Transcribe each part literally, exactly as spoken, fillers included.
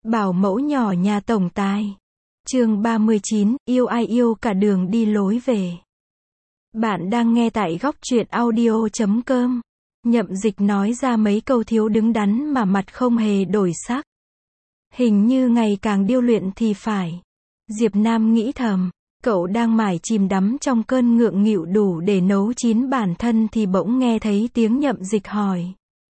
Bảo mẫu nhỏ nhà tổng tài. Chương ba mươi chín, yêu ai yêu cả đường đi lối về. Bạn đang nghe tại góc truyện audio chấm com. Nhậm Dịch nói ra mấy câu thiếu đứng đắn mà mặt không hề đổi sắc. Hình như ngày càng điêu luyện thì phải. Diệp Nam nghĩ thầm, cậu đang mải chìm đắm trong cơn ngượng nghịu đủ để nấu chín bản thân thì bỗng nghe thấy tiếng Nhậm Dịch hỏi.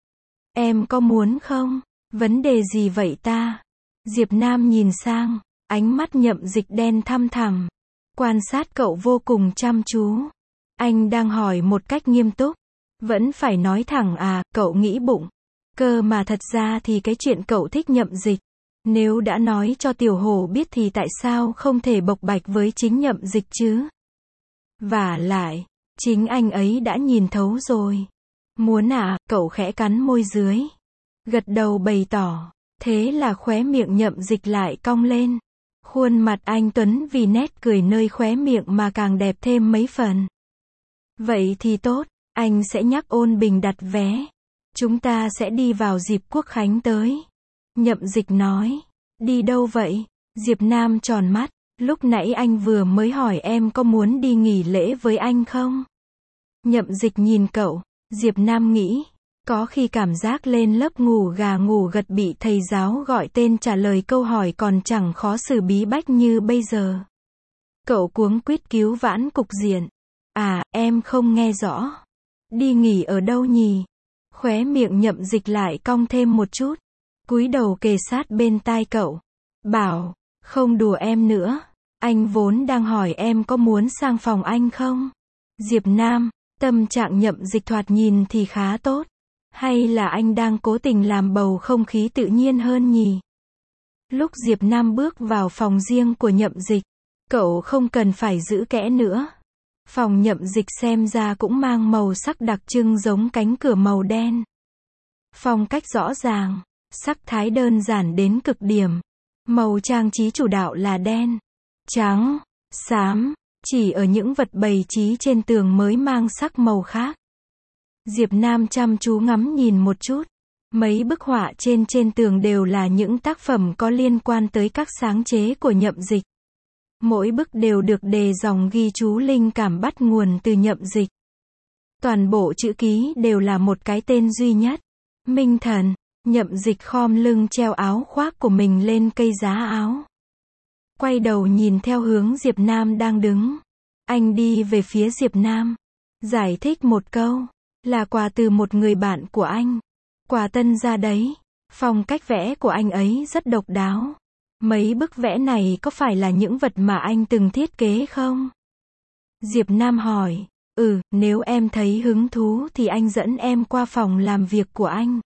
Em có muốn không? Vấn đề gì vậy ta? Diệp Nam nhìn sang, ánh mắt Nhậm Dịch đen thăm thẳm, quan sát cậu vô cùng chăm chú. Anh đang hỏi một cách nghiêm túc. Vẫn phải nói thẳng à, cậu nghĩ bụng. Cơ mà thật ra thì cái chuyện cậu thích Nhậm Dịch, nếu đã nói cho Tiểu Hổ biết thì tại sao không thể bộc bạch với chính Nhậm Dịch chứ? Vả lại, chính anh ấy đã nhìn thấu rồi. Muốn à, cậu khẽ cắn môi dưới, gật đầu bày tỏ. Thế là khóe miệng Nhậm Dịch lại cong lên. Khuôn mặt anh tuấn vì nét cười nơi khóe miệng mà càng đẹp thêm mấy phần. Vậy thì tốt, anh sẽ nhắc Ôn Bình đặt vé. Chúng ta sẽ đi vào dịp Quốc Khánh tới. Nhậm Dịch nói. Đi đâu vậy? Diệp Nam tròn mắt. Lúc nãy anh vừa mới hỏi em có muốn đi nghỉ lễ với anh không? Nhậm Dịch nhìn cậu. Diệp Nam nghĩ, có khi cảm giác lên lớp ngủ gà ngủ gật bị thầy giáo gọi tên trả lời câu hỏi còn chẳng khó xử bí bách như bây giờ. Cậu cuống quýt cứu vãn cục diện. À, em không nghe rõ. Đi nghỉ ở đâu nhỉ? Khóe miệng Nhậm Dịch lại cong thêm một chút. Cúi đầu kề sát bên tai cậu. Bảo, không đùa em nữa. Anh vốn đang hỏi em có muốn sang phòng anh không? Diệp Nam, tâm trạng Nhậm Dịch thoạt nhìn thì khá tốt. Hay là anh đang cố tình làm bầu không khí tự nhiên hơn nhỉ? Lúc Diệp Nam bước vào phòng riêng của Nhậm Dịch, cậu không cần phải giữ kẽ nữa. Phòng Nhậm Dịch xem ra cũng mang màu sắc đặc trưng giống cánh cửa màu đen. Phong cách rõ ràng, sắc thái đơn giản đến cực điểm. Màu trang trí chủ đạo là đen, trắng, xám, chỉ ở những vật bày trí trên tường mới mang sắc màu khác. Diệp Nam chăm chú ngắm nhìn một chút. Mấy bức họa trên trên tường đều là những tác phẩm có liên quan tới các sáng chế của Nhậm Dịch. Mỗi bức đều được đề dòng ghi chú linh cảm bắt nguồn từ Nhậm Dịch. Toàn bộ chữ ký đều là một cái tên duy nhất. Minh Thần. Nhậm Dịch khom lưng treo áo khoác của mình lên cây giá áo. Quay đầu nhìn theo hướng Diệp Nam đang đứng. Anh đi về phía Diệp Nam. Giải thích một câu. Là quà từ một người bạn của anh. Quà tân ra đấy. Phong cách vẽ của anh ấy rất độc đáo. Mấy bức vẽ này có phải là những vật mà anh từng thiết kế không? Diệp Nam hỏi. Ừ, nếu em thấy hứng thú thì anh dẫn em qua phòng làm việc của anh.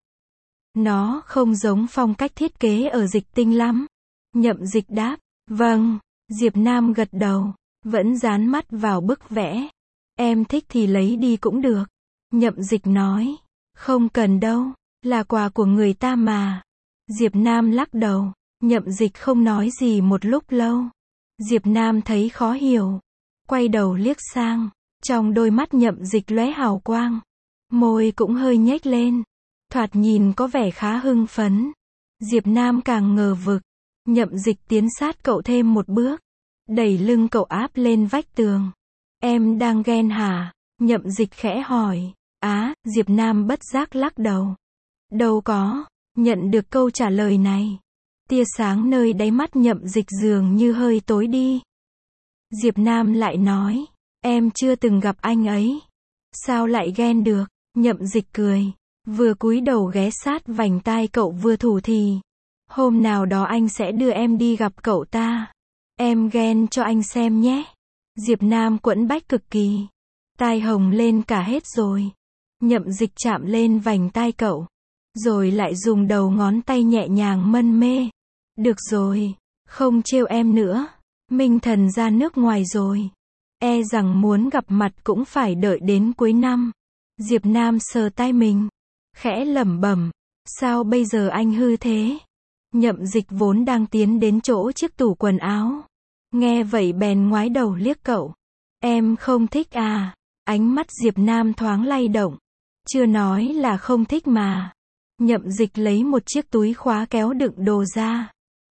Nó không giống phong cách thiết kế ở Dịch Tinh lắm. Nhậm Dịch đáp. Vâng. Diệp Nam gật đầu. Vẫn dán mắt vào bức vẽ. Em thích thì lấy đi cũng được. Nhậm Dịch nói. Không cần đâu. Là quà của người ta mà. Diệp Nam lắc đầu. Nhậm Dịch không nói gì một lúc lâu. Diệp Nam thấy khó hiểu. Quay đầu liếc sang. Trong đôi mắt Nhậm Dịch lóe hào quang. Môi cũng hơi nhếch lên. Thoạt nhìn có vẻ khá hưng phấn. Diệp Nam càng ngờ vực. Nhậm Dịch tiến sát cậu thêm một bước. Đẩy lưng cậu áp lên vách tường. Em đang ghen hả? Nhậm Dịch khẽ hỏi. Á, Diệp Nam bất giác lắc đầu. Đâu có. Nhận được câu trả lời này. Tia sáng nơi đáy mắt Nhậm Dịch dường như hơi tối đi. Diệp Nam lại nói. Em chưa từng gặp anh ấy. Sao lại ghen được? Nhậm Dịch cười. Vừa cúi đầu ghé sát vành tai cậu vừa thủ thì. Hôm nào đó anh sẽ đưa em đi gặp cậu ta. Em ghen cho anh xem nhé. Diệp Nam quẫn bách cực kỳ. Tai hồng lên cả hết rồi. Nhậm Dịch chạm lên vành tai cậu. Rồi lại dùng đầu ngón tay nhẹ nhàng mân mê. Được rồi. Không trêu em nữa. Minh Thần ra nước ngoài rồi. E rằng muốn gặp mặt cũng phải đợi đến cuối năm. Diệp Nam sờ tai mình. Khẽ lẩm bẩm. Sao bây giờ anh hư thế? Nhậm Dịch vốn đang tiến đến chỗ chiếc tủ quần áo. Nghe vậy bèn ngoái đầu liếc cậu. Em không thích à? Ánh mắt Diệp Nam thoáng lay động. Chưa nói là không thích mà. Nhậm Dịch lấy một chiếc túi khóa kéo đựng đồ ra.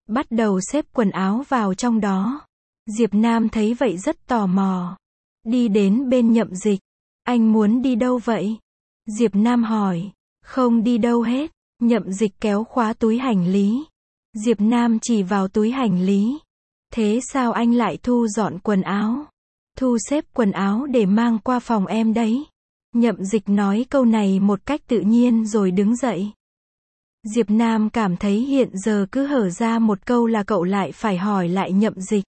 bắt đầu xếp quần áo vào trong đó. Diệp Nam thấy vậy rất tò mò. Đi đến bên Nhậm Dịch. Anh muốn đi đâu vậy? Diệp Nam hỏi. Không đi đâu hết. Nhậm Dịch kéo khóa túi hành lý. Diệp Nam chỉ vào túi hành lý. Thế sao anh lại thu dọn quần áo? Thu xếp quần áo để mang qua phòng em đấy. Nhậm Dịch nói câu này một cách tự nhiên rồi đứng dậy. Diệp Nam cảm thấy hiện giờ cứ hở ra một câu là cậu lại phải hỏi lại Nhậm Dịch.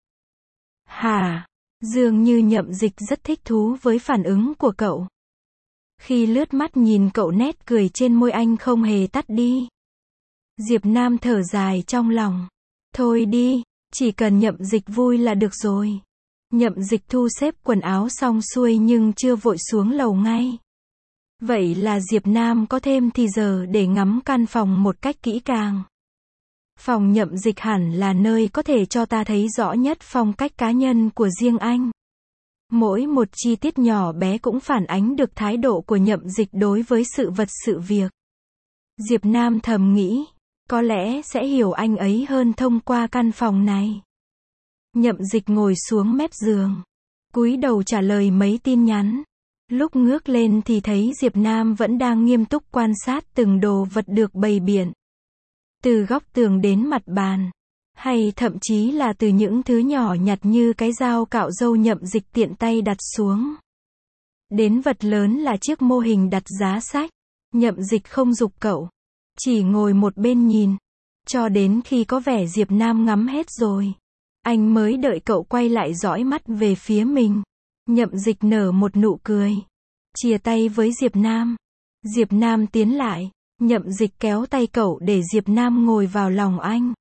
Hả? Dường như Nhậm Dịch rất thích thú với phản ứng của cậu. Khi lướt mắt nhìn cậu nét cười trên môi anh không hề tắt đi. Diệp Nam thở dài trong lòng. Thôi đi, chỉ cần Nhậm Dịch vui là được rồi. Nhậm Dịch thu xếp quần áo xong xuôi nhưng chưa vội xuống lầu ngay. Vậy là Diệp Nam có thêm thì giờ để ngắm căn phòng một cách kỹ càng. Phòng Nhậm Dịch hẳn là nơi có thể cho ta thấy rõ nhất phong cách cá nhân của riêng anh. Mỗi một chi tiết nhỏ bé cũng phản ánh được thái độ của Nhậm Dịch đối với sự vật sự việc. Diệp Nam thầm nghĩ, có lẽ sẽ hiểu anh ấy hơn thông qua căn phòng này. Nhậm Dịch ngồi xuống mép giường, cúi đầu trả lời mấy tin nhắn. Lúc ngước lên thì thấy Diệp Nam vẫn đang nghiêm túc quan sát từng đồ vật được bày biện. Từ góc tường đến mặt bàn, hay thậm chí là từ những thứ nhỏ nhặt như cái dao cạo râu Nhậm Dịch tiện tay đặt xuống. Đến vật lớn là chiếc mô hình đặt giá sách. Nhậm Dịch không giục cậu, chỉ ngồi một bên nhìn, cho đến khi có vẻ Diệp Nam ngắm hết rồi. Anh mới đợi cậu quay lại dõi mắt về phía mình. Nhậm Dịch nở một nụ cười, chia tay với Diệp Nam. Diệp Nam tiến lại, Nhậm Dịch kéo tay cậu để Diệp Nam ngồi vào lòng anh.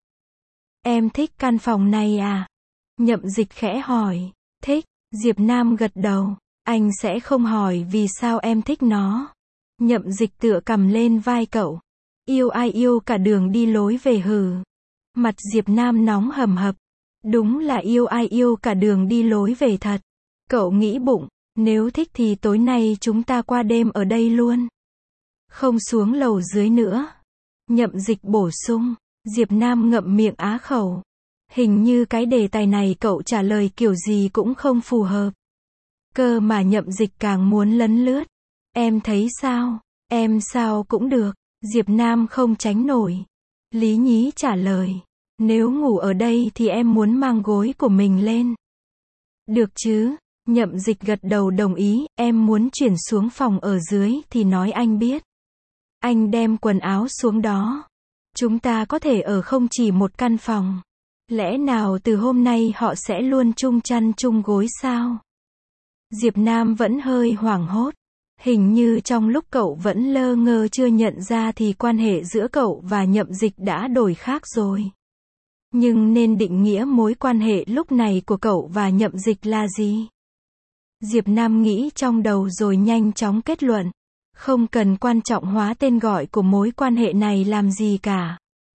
Em thích căn phòng này à? Nhậm Dịch khẽ hỏi. Thích. Diệp Nam gật đầu. Anh sẽ không hỏi vì sao em thích nó. Nhậm Dịch tựa cầm lên vai cậu. Yêu ai yêu cả đường đi lối về hừ. Mặt Diệp Nam nóng hầm hập. Đúng là yêu ai yêu cả đường đi lối về thật. Cậu nghĩ bụng, nếu thích thì tối nay chúng ta qua đêm ở đây luôn. Không xuống lầu dưới nữa. Nhậm Dịch bổ sung. Diệp Nam ngậm miệng á khẩu. Hình như cái đề tài này cậu trả lời kiểu gì cũng không phù hợp. Cơ mà Nhậm Dịch càng muốn lấn lướt. Em thấy sao? Em sao cũng được. Diệp Nam không tránh nổi. Lý nhí trả lời. Nếu ngủ ở đây thì em muốn mang gối của mình lên. Được chứ? Nhậm Dịch gật đầu đồng ý. Em muốn chuyển xuống phòng ở dưới thì nói anh biết. Anh đem quần áo xuống đó. Chúng ta có thể ở không chỉ một căn phòng. Lẽ nào từ hôm nay họ sẽ luôn chung chăn chung gối sao? Diệp Nam vẫn hơi hoảng hốt. Hình như trong lúc cậu vẫn lơ ngơ chưa nhận ra thì quan hệ giữa cậu và Nhậm Dịch đã đổi khác rồi. Nhưng nên định nghĩa mối quan hệ lúc này của cậu và Nhậm Dịch là gì? Diệp Nam nghĩ trong đầu rồi nhanh chóng kết luận. Không cần quan trọng hóa tên gọi của mối quan hệ này làm gì cả.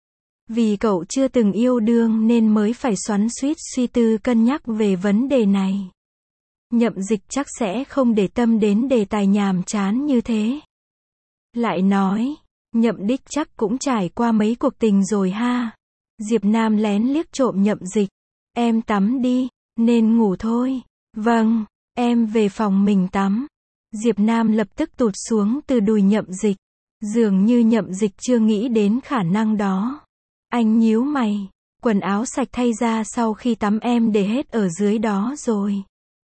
Vì cậu chưa từng yêu đương nên mới phải xoắn xuýt suy tư cân nhắc về vấn đề này. Nhậm Dịch chắc sẽ không để tâm đến đề tài nhàm chán như thế. Lại nói, Nhậm Đích chắc cũng trải qua mấy cuộc tình rồi ha. Diệp Nam lén liếc trộm Nhậm Dịch. Em tắm đi, nên ngủ thôi. Vâng, em về phòng mình tắm. Diệp Nam lập tức tụt xuống từ đùi Nhậm Dịch. Dường như Nhậm Dịch chưa nghĩ đến khả năng đó. Anh nhíu mày. Quần áo sạch thay ra sau khi tắm em để hết ở dưới đó rồi.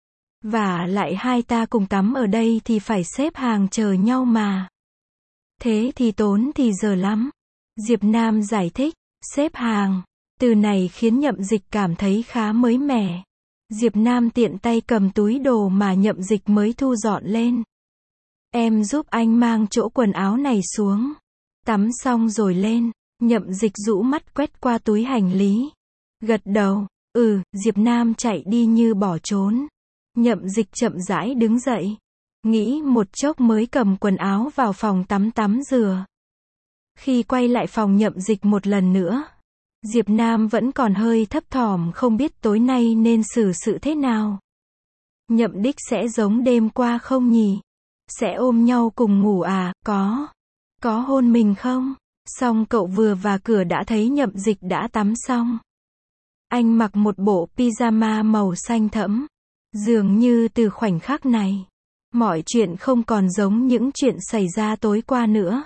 Và lại hai ta cùng tắm ở đây thì phải xếp hàng chờ nhau mà. Thế thì tốn thì giờ lắm. Diệp Nam giải thích. Xếp hàng. Từ này khiến Nhậm Dịch cảm thấy khá mới mẻ. Diệp Nam tiện tay cầm túi đồ mà Nhậm Dịch mới thu dọn lên. Em giúp anh mang chỗ quần áo này xuống. Tắm xong rồi lên. Nhậm Dịch rũ mắt quét qua túi hành lý. Gật đầu. Ừ, Diệp Nam chạy đi như bỏ trốn. Nhậm Dịch chậm rãi đứng dậy. Nghĩ một chốc mới cầm quần áo vào phòng tắm tắm rửa. Khi quay lại phòng Nhậm Dịch một lần nữa, Diệp Nam vẫn còn hơi thấp thỏm không biết tối nay nên xử sự thế nào. Nhậm Đích sẽ giống đêm qua không nhỉ? Sẽ ôm nhau cùng ngủ à? Có. Có hôn mình không? Xong cậu vừa vào cửa đã thấy Nhậm Dịch đã tắm xong. Anh mặc một bộ pyjama màu xanh thẫm. Dường như từ khoảnh khắc này, mọi chuyện không còn giống những chuyện xảy ra tối qua nữa.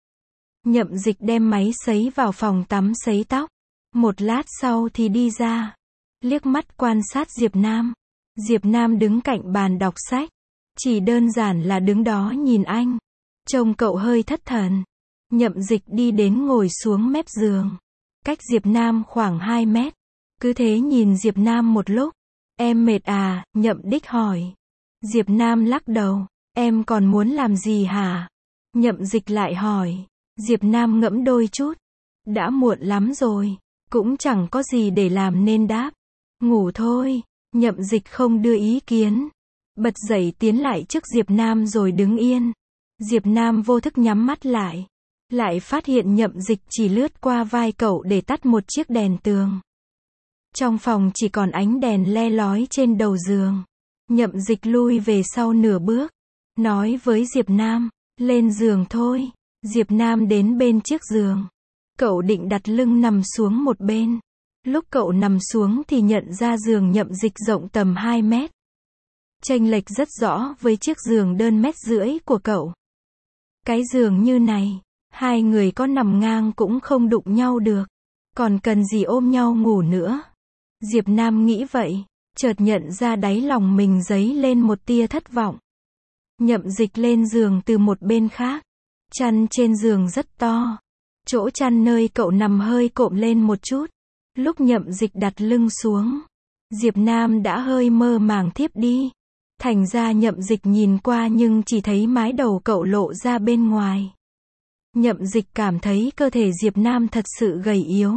Nhậm Dịch đem máy sấy vào phòng tắm sấy tóc. Một lát sau thì đi ra. Liếc mắt quan sát Diệp Nam. Diệp Nam đứng cạnh bàn đọc sách. Chỉ đơn giản là đứng đó nhìn anh. Trông cậu hơi thất thần. Nhậm Dịch đi đến ngồi xuống mép giường. Cách Diệp Nam khoảng hai mét. Cứ thế nhìn Diệp Nam một lúc. Em mệt à? Nhậm Đích hỏi. Diệp Nam lắc đầu. Em còn muốn làm gì hả? Nhậm Dịch lại hỏi. Diệp Nam ngẫm đôi chút. Đã muộn lắm rồi. Cũng chẳng có gì để làm nên đáp. Ngủ thôi. Nhậm Dịch không đưa ý kiến. Bật dậy tiến lại trước Diệp Nam rồi đứng yên. Diệp Nam vô thức nhắm mắt lại. Lại phát hiện Nhậm Dịch chỉ lướt qua vai cậu để tắt một chiếc đèn tường. Trong phòng chỉ còn ánh đèn le lói trên đầu giường. Nhậm Dịch lui về sau nửa bước. Nói với Diệp Nam. Lên giường thôi. Diệp Nam đến bên chiếc giường. Cậu định đặt lưng nằm xuống một bên. Lúc cậu nằm xuống thì nhận ra giường Nhậm Dịch rộng tầm hai mét. Chênh lệch rất rõ với chiếc giường đơn mét rưỡi của cậu. Cái giường như này, hai người có nằm ngang cũng không đụng nhau được. Còn cần gì ôm nhau ngủ nữa. Diệp Nam nghĩ vậy, chợt nhận ra đáy lòng mình dấy lên một tia thất vọng. Nhậm Dịch lên giường từ một bên khác. Chăn trên giường rất to. Chỗ chăn nơi cậu nằm hơi cộm lên một chút. Lúc Nhậm Dịch đặt lưng xuống, Diệp Nam đã hơi mơ màng thiếp đi. Thành ra Nhậm Dịch nhìn qua nhưng chỉ thấy mái đầu cậu lộ ra bên ngoài. Nhậm Dịch cảm thấy cơ thể Diệp Nam thật sự gầy yếu.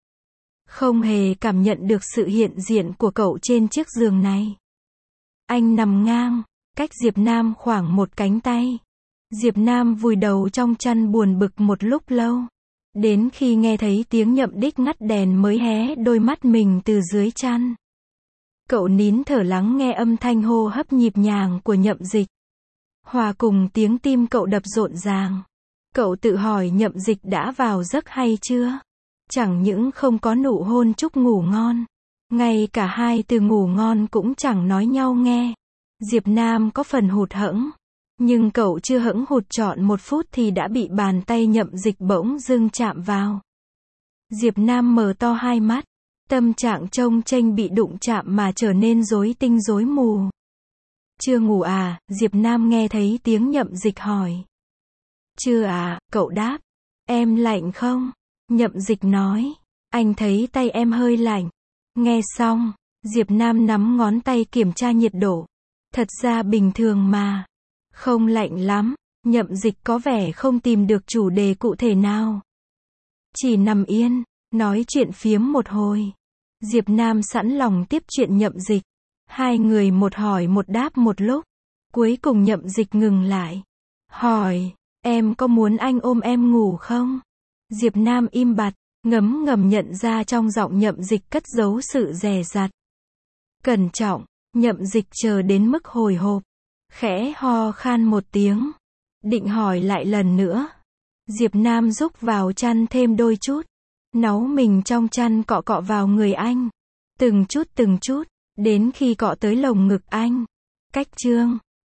Không hề cảm nhận được sự hiện diện của cậu trên chiếc giường này. Anh nằm ngang, cách Diệp Nam khoảng một cánh tay. Diệp Nam vùi đầu trong chăn buồn bực một lúc lâu. Đến khi nghe thấy tiếng Nhậm Đích ngắt đèn mới hé đôi mắt mình từ dưới chăn. Cậu nín thở lắng nghe âm thanh hô hấp nhịp nhàng của Nhậm Dịch. Hòa cùng tiếng tim cậu đập rộn ràng. Cậu tự hỏi Nhậm Dịch đã vào giấc hay chưa? Chẳng những không có nụ hôn chúc ngủ ngon. Ngay cả hai từ ngủ ngon cũng chẳng nói nhau nghe. Diệp Nam có phần hụt hẫng. Nhưng cậu chưa hẫng hụt trọn một phút thì đã bị bàn tay Nhậm Dịch bỗng dưng chạm vào. Diệp Nam mở to hai mắt. Tâm trạng trông chênh bị đụng chạm mà trở nên rối tinh rối mù. Chưa ngủ à? Diệp Nam nghe thấy tiếng Nhậm Dịch hỏi. Chưa à? Cậu đáp. Em lạnh không? Nhậm Dịch nói. Anh thấy tay em hơi lạnh. Nghe xong, Diệp Nam nắm ngón tay kiểm tra nhiệt độ. Thật ra bình thường mà. Không lạnh lắm. Nhậm Dịch có vẻ không tìm được chủ đề cụ thể nào. Chỉ nằm yên, nói chuyện phiếm một hồi. Diệp Nam sẵn lòng tiếp chuyện Nhậm Dịch. Hai người một hỏi một đáp một lúc. Cuối cùng Nhậm Dịch ngừng lại. Hỏi, em có muốn anh ôm em ngủ không? Diệp Nam im bặt, ngấm ngầm nhận ra trong giọng Nhậm Dịch cất giấu sự dè dặt. Cẩn trọng, Nhậm Dịch chờ đến mức hồi hộp. Khẽ ho khan một tiếng. Định hỏi lại lần nữa. Diệp Nam rúc vào chăn thêm đôi chút. Náu mình trong chăn cọ cọ vào người anh. Từng chút từng chút, đến khi cọ tới lồng ngực anh. Cách chương